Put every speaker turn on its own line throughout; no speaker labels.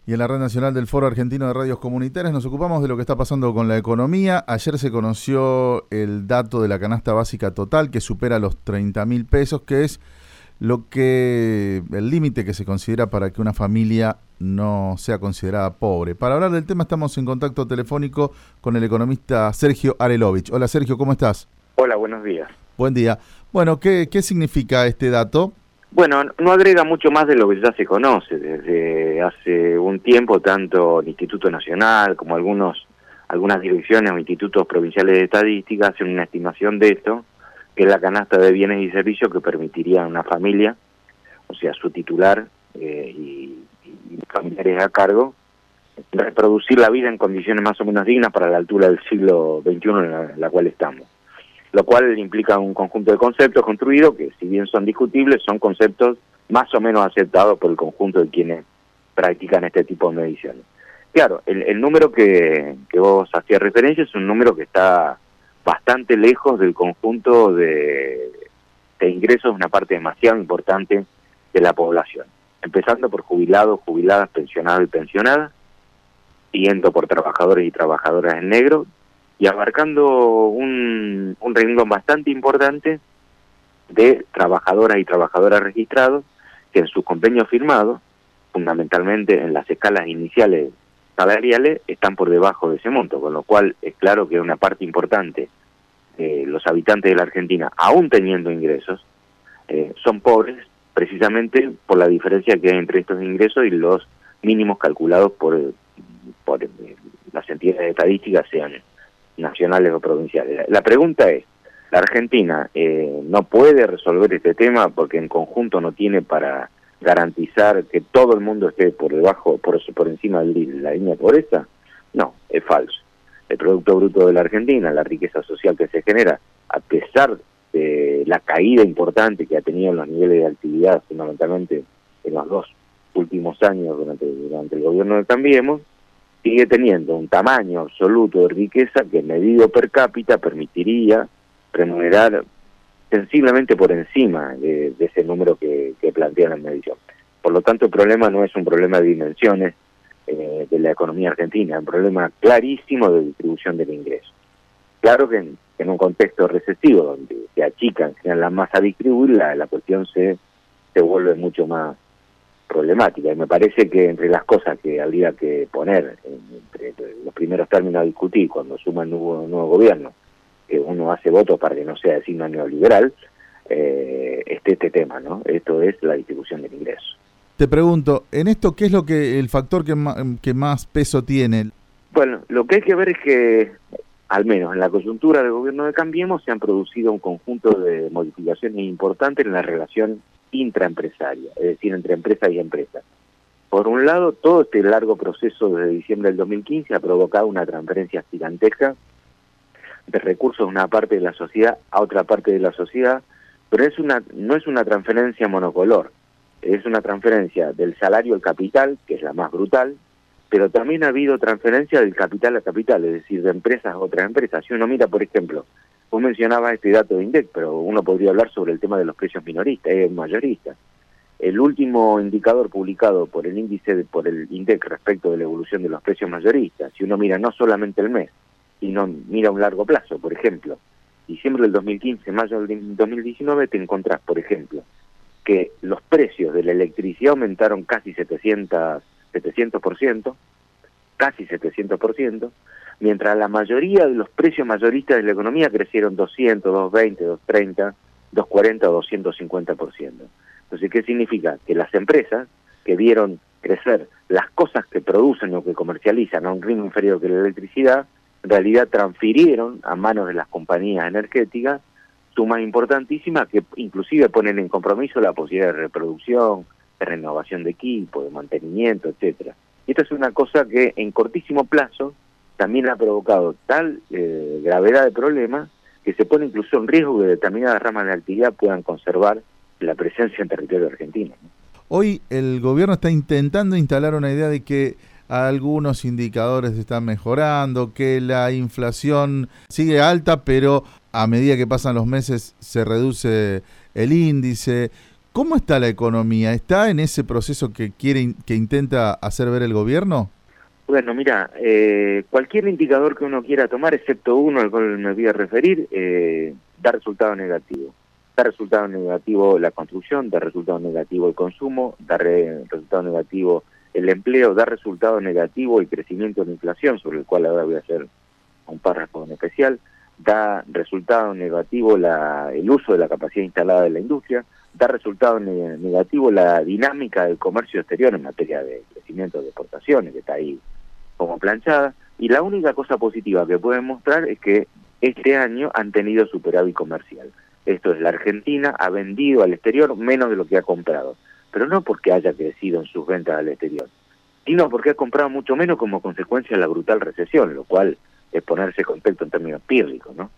Y en la red nacional del Foro Argentino de Radios Comunitarias nos ocupamos de lo que está pasando con la economía. Ayer se conoció el dato de la canasta básica total que supera los 30.000 pesos, que es el límite que se considera para que una familia no sea considerada pobre. Para hablar del tema estamos en contacto telefónico con el economista Sergio Arelovich. Hola Sergio, ¿cómo estás?
Hola, buenos días.
Buen día. Bueno, ¿qué significa este dato?
Bueno, no agrega mucho más de lo que ya se conoce. Desde hace un tiempo, tanto el Instituto Nacional como algunas direcciones o institutos provinciales de estadística hacen una estimación de esto, que es la canasta de bienes y servicios que permitiría a una familia, o sea, su titular y familiares a cargo, reproducir la vida en condiciones más o menos dignas para la altura del siglo XXI en la cual estamos. Lo cual implica un conjunto de conceptos construidos que, si bien son discutibles, son conceptos más o menos aceptados por el conjunto de quienes practican este tipo de mediciones. Claro, el número que vos hacías referencia es un número que está bastante lejos del conjunto de ingresos de una parte demasiado importante de la población, empezando por jubilados, jubiladas, pensionados y pensionadas, siguiendo por trabajadores y trabajadoras en negro, y abarcando un renglón bastante importante de trabajadoras y trabajadoras registrados que en sus convenios firmados, fundamentalmente en las escalas iniciales salariales, están por debajo de ese monto, con lo cual es claro que una parte importante de los habitantes de la Argentina, aún teniendo ingresos, son pobres precisamente por la diferencia que hay entre estos ingresos y los mínimos calculados por las entidades estadísticas, sean nacionales o provinciales. La pregunta es, ¿la Argentina no puede resolver este tema porque en conjunto no tiene para garantizar que todo el mundo esté por debajo, por encima de la línea de pobreza? No, es falso. El Producto Bruto de la Argentina, la riqueza social que se genera, a pesar de la caída importante que ha tenido en los niveles de actividad, fundamentalmente en los 2 últimos años durante el gobierno de Cambiemos, sigue teniendo un tamaño absoluto de riqueza que, medido per cápita, permitiría remunerar sensiblemente por encima de ese número que plantea la medición. Por lo tanto, el problema no es un problema de dimensiones de la economía argentina, es un problema clarísimo de distribución del ingreso. Claro que en un contexto recesivo, donde se achican, se dan la masa a distribuir, la cuestión se vuelve mucho más problemática, y me parece que entre las cosas que habría que poner entre los primeros términos a discutir cuando suma el nuevo gobierno, que uno hace votos para que no sea de signo neoliberal, este tema, ¿no? Esto es la distribución del ingreso.
Te pregunto, en esto, ¿qué es el factor que más peso tiene?
Bueno, lo que hay que ver es que, al menos en la coyuntura del gobierno de Cambiemos, se han producido un conjunto de modificaciones importantes en la relación intraempresaria, es decir, entre empresas y empresas. Por un lado, todo este largo proceso desde diciembre del 2015 ha provocado una transferencia gigantesca de recursos de una parte de la sociedad a otra parte de la sociedad, pero no es una transferencia monocolor, es una transferencia del salario al capital, que es la más brutal, pero también ha habido transferencia del capital a capital, es decir, de empresas a otras empresas. Si uno mira, por ejemplo, vos mencionabas este dato de INDEC, pero uno podría hablar sobre el tema de los precios mayoristas. El último indicador publicado por el INDEC respecto de la evolución de los precios mayoristas, si uno mira no solamente el mes, sino mira a un largo plazo, por ejemplo, diciembre del 2015, mayo del 2019, te encontrás, por ejemplo, que los precios de la electricidad aumentaron casi 700%, casi 700%, mientras la mayoría de los precios mayoristas de la economía crecieron 200, 220, 230, 240 o 250%. Entonces, ¿qué significa? Que las empresas que vieron crecer las cosas que producen o que comercializan a un ritmo inferior que la electricidad, en realidad transfirieron a manos de las compañías energéticas sumas importantísimas que inclusive ponen en compromiso la posibilidad de reproducción, de renovación de equipo, de mantenimiento, etcétera. Y esta es una cosa que en cortísimo plazo también ha provocado tal gravedad de problemas que se pone incluso en riesgo que determinadas ramas de actividad puedan conservar la presencia en territorio argentino, ¿no?
Hoy el gobierno está intentando instalar una idea de que algunos indicadores están mejorando, que la inflación sigue alta, pero a medida que pasan los meses se reduce el índice. ¿Cómo está la economía? ¿Está en ese proceso que intenta hacer ver el gobierno?
Bueno, mira, cualquier indicador que uno quiera tomar, excepto uno al cual me voy a referir, da resultado negativo. Da resultado negativo la construcción, da resultado negativo el consumo, da resultado negativo el empleo, da resultado negativo el crecimiento de la inflación, sobre el cual ahora voy a hacer un párrafo en especial, da resultado negativo el uso de la capacidad instalada de la industria, da resultado negativo la dinámica del comercio exterior en materia de crecimiento de exportaciones, que está ahí como planchada, y la única cosa positiva que pueden mostrar es que este año han tenido superávit comercial. Esto es, la Argentina ha vendido al exterior menos de lo que ha comprado, pero no porque haya crecido en sus ventas al exterior, sino porque ha comprado mucho menos como consecuencia de la brutal recesión, lo cual es ponerse contexto en términos pírricos, ¿no?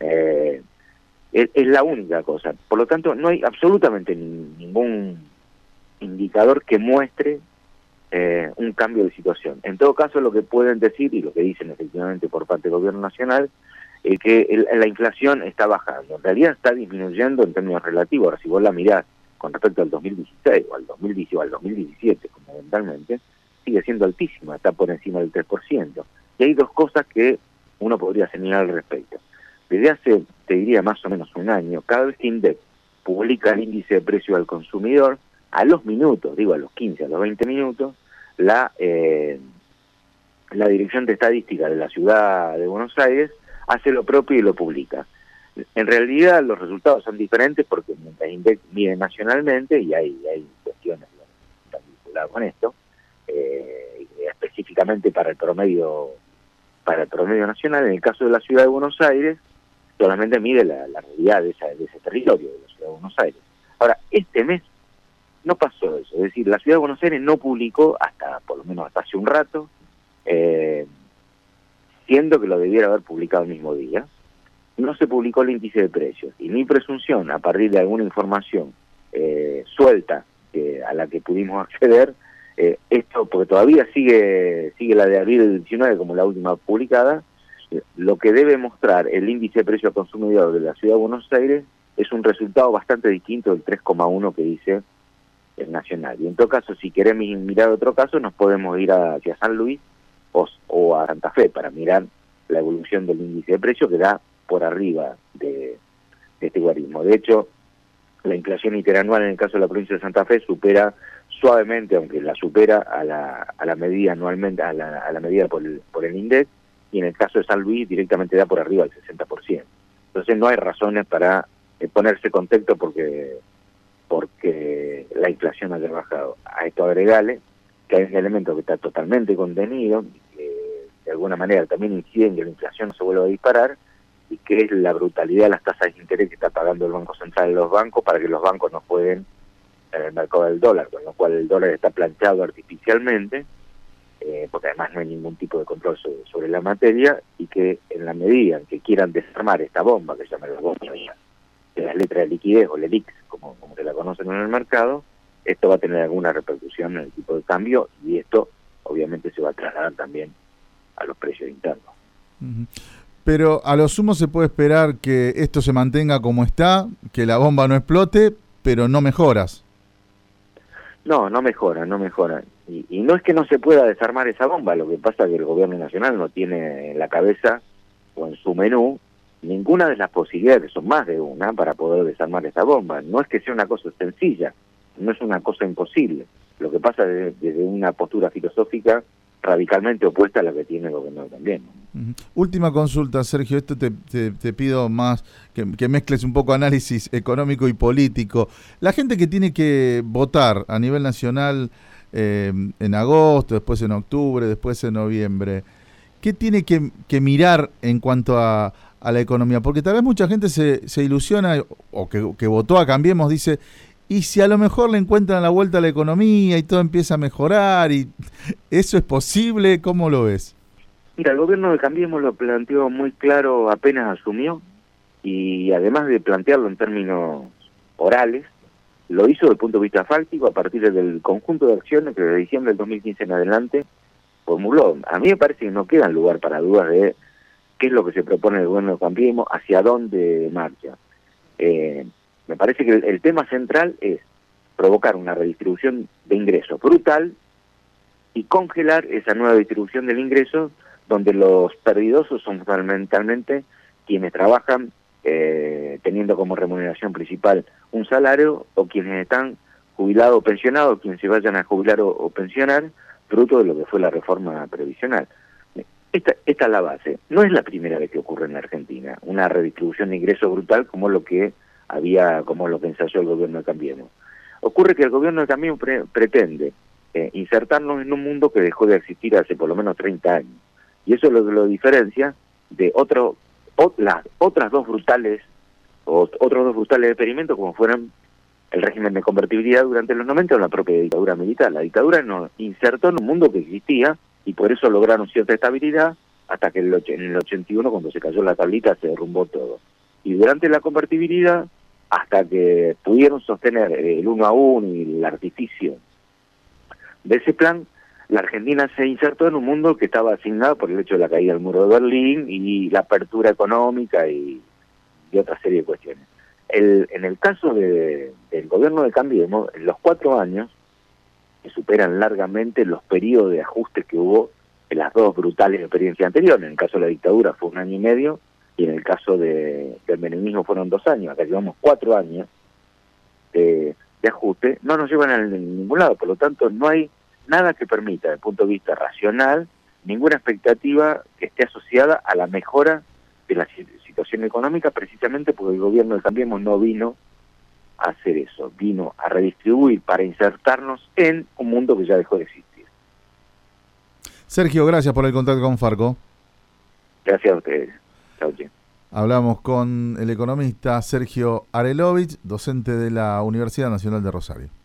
Es la única cosa. Por lo tanto, no hay absolutamente ningún indicador que muestre un cambio de situación. En todo caso, lo que pueden decir, y lo que dicen efectivamente por parte del gobierno nacional, es que la inflación está bajando. En realidad está disminuyendo en términos relativos. Ahora, si vos la mirás con respecto al 2016 o al 2010 o al 2017, fundamentalmente, sigue siendo altísima, está por encima del 3%. Y hay dos cosas que uno podría señalar al respecto. Desde hace, te diría, más o menos un año, cada vez que INDEC publica el índice de precio al consumidor, a los minutos, digo a los 15, a los 20 minutos, la Dirección de Estadística de la Ciudad de Buenos Aires hace lo propio y lo publica. En realidad los resultados son diferentes porque mientras INDEC mide nacionalmente, y hay cuestiones que están vinculadas con esto, específicamente para el promedio nacional, en el caso de la Ciudad de Buenos Aires, solamente mide la realidad de ese territorio, de la Ciudad de Buenos Aires. Ahora, este mes no pasó eso, es decir, la Ciudad de Buenos Aires no publicó por lo menos hasta hace un rato, siendo que lo debiera haber publicado el mismo día, no se publicó el índice de precios, y mi presunción, a partir de alguna información suelta a la que pudimos acceder, esto, porque todavía sigue la de abril del 19 como la última publicada, lo que debe mostrar el índice de precio al consumidor de la Ciudad de Buenos Aires es un resultado bastante distinto del 3,1 que dice el nacional. Y en todo caso, si queremos mirar otro caso, nos podemos ir hacia San Luis o a Santa Fe para mirar la evolución del índice de precio, que da por arriba de este guarismo. De hecho, la inflación interanual en el caso de la provincia de Santa Fe supera suavemente, aunque la supera a la medida anualmente, a la medida por el INDEC, y en el caso de San Luis directamente da por arriba del 60%. Entonces no hay razones para ponerse contento porque la inflación haya bajado. A esto agregale que hay un elemento que está totalmente contenido, que de alguna manera también incide en que la inflación no se vuelva a disparar, y que es la brutalidad de las tasas de interés que está pagando el Banco Central en los bancos para que los bancos no jueguen en el mercado del dólar, con lo cual el dólar está planchado artificialmente, porque además no hay ningún tipo de control sobre la materia, y que en la medida en que quieran desarmar esta bomba, que se llama la bomba de las letras de liquidez o LELIX, como se la conocen en el mercado, esto va a tener alguna repercusión en el tipo de cambio, y esto obviamente se va a trasladar también a los precios internos.
Pero a lo sumo se puede esperar que esto se mantenga como está, que la bomba no explote, pero no mejoras.
No mejora. Y no es que no se pueda desarmar esa bomba, lo que pasa es que el gobierno nacional no tiene en la cabeza o en su menú ninguna de las posibilidades, que son más de una, para poder desarmar esa bomba. No es que sea una cosa sencilla, no es una cosa imposible. Lo que pasa es desde una postura filosófica radicalmente opuesta a la que tiene el gobierno también.
Última consulta, Sergio, esto te pido más que mezcles un poco análisis económico y político. La gente que tiene que votar a nivel nacional en agosto, después en octubre, después en noviembre, ¿qué tiene que mirar en cuanto a la economía? Porque tal vez mucha gente se ilusiona, o que votó a Cambiemos, dice, y si a lo mejor le encuentran la vuelta a la economía y todo empieza a mejorar, y ¿eso es posible? ¿Cómo lo ves?
Mira, el gobierno de Cambiemos lo planteó muy claro apenas asumió, y además de plantearlo en términos orales, lo hizo desde el punto de vista fáctico a partir del conjunto de acciones que desde diciembre del 2015 en adelante formuló. A mí me parece que no queda lugar para dudas de qué es lo que se propone el gobierno de Cambiemos, hacia dónde marcha. Me parece que el tema central es provocar una redistribución de ingresos brutal y congelar esa nueva distribución del ingreso, donde los perdidosos son fundamentalmente quienes trabajan teniendo como remuneración principal un salario, o quienes están jubilados o pensionados, quienes se vayan a jubilar o pensionar, fruto de lo que fue la reforma previsional. Esta es la base. No es la primera vez que ocurre en la Argentina una redistribución de ingresos brutal como lo que ensayó el gobierno de Cambiemos. Ocurre que el gobierno de Cambiemos pretende insertarnos en un mundo que dejó de existir hace por lo menos 30 años. Y eso lo diferencia de otros dos brutales experimentos, como fueron el régimen de convertibilidad durante los 90 o la propia dictadura militar. La dictadura nos insertó en un mundo que existía y por eso lograron cierta estabilidad, hasta que en el 81, cuando se cayó la tablita, se derrumbó todo. Y durante la convertibilidad, hasta que pudieron sostener el 1 a 1 y el artificio de ese plan, la Argentina se insertó en un mundo que estaba asignado por el hecho de la caída del muro de Berlín y la apertura económica y otra serie de cuestiones. En el caso del gobierno de Cambiemos, en los 4 años, que superan largamente los periodos de ajustes que hubo en las dos brutales experiencias anteriores. En el caso de la dictadura fue 1 año y medio, y en el caso del menemismo fueron 2 años. Acá llevamos 4 años de ajuste, no nos llevan a ningún lado. Por lo tanto, no hay nada que permita, desde el punto de vista racional, ninguna expectativa que esté asociada a la mejora de la situación económica, precisamente porque el gobierno de Cambiemos no vino a hacer eso, vino a redistribuir para insertarnos en un mundo que ya dejó de existir.
Sergio, gracias por el contacto con Farco.
Gracias a ustedes. Chau, chau.
Hablamos con el economista Sergio Arelovich, docente de la Universidad Nacional de Rosario.